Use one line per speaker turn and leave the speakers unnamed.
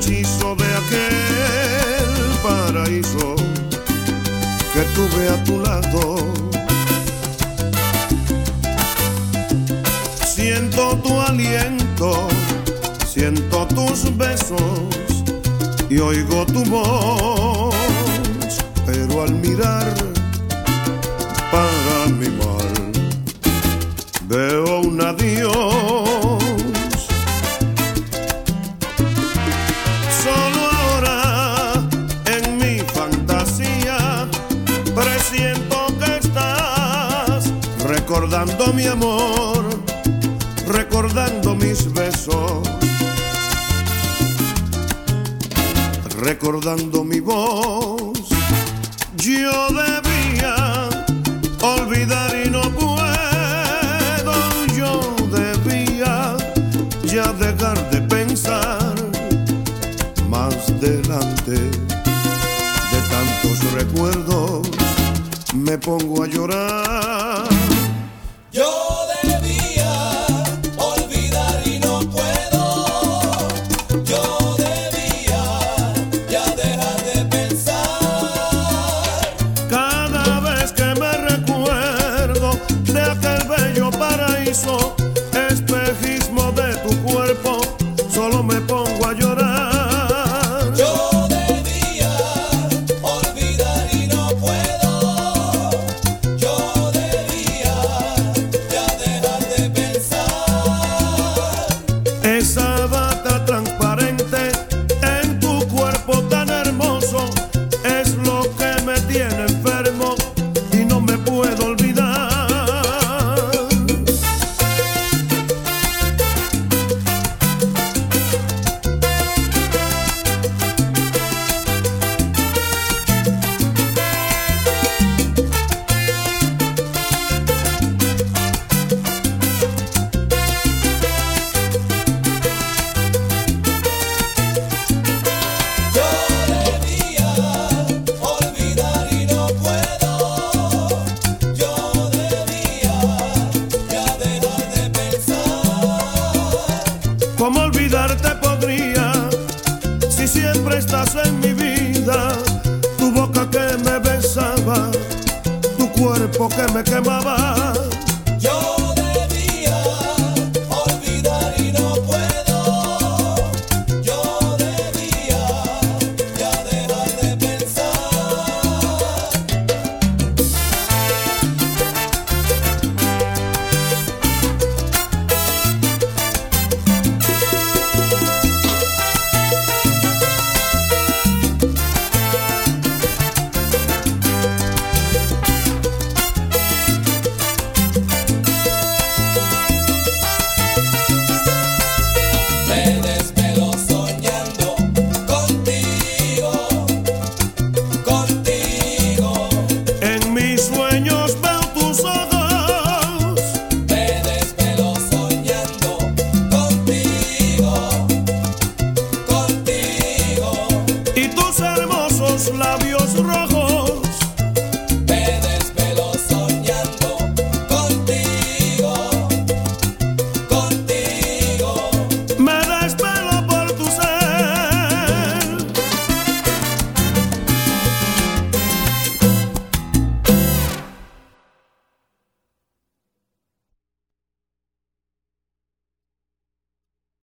deshizo de aquel paraíso que tuve a tu lado. Siento tu aliento, siento tus besos y oigo tu voz, pero al mirar para mi mal veo un adiós. Solo ahora en mi fantasía presiento que estás recordando mi amor, recordando mis besos, recordando mi voz. Yo debía olvidar y no puedo. Yo debía ya dejar de pensar. Más delante de tantos recuerdos me pongo a llorar.
Yo debía olvidar y no puedo. Yo debía ya dejar de pensar.
Cada vez que me recuerdo de aquel bello paraíso, espejismo de tu cuerpo, solo me pongo a llorar.
Yo debía olvidar y no puedo. Yo debía ya dejar de pensar.
Esa bata transparente en tu cuerpo tan hermoso es lo que me tiene enfermo y no me puedo olvidar.
Yo debía olvidar y no puedo. Yo debía ya dejar de pensar.
¿Cómo olvidarte podría si siempre estás en mi vida? Tu boca que me besaba, tu cuerpo que me quemaba.
Yo debía olvidar y no puedo. Yo debía ya dejar de pensar. Me desvelo soñando contigo, contigo.
En mis sueños veo tus ojos,
Me desvelo soñando contigo, contigo.
y tus hermosos labios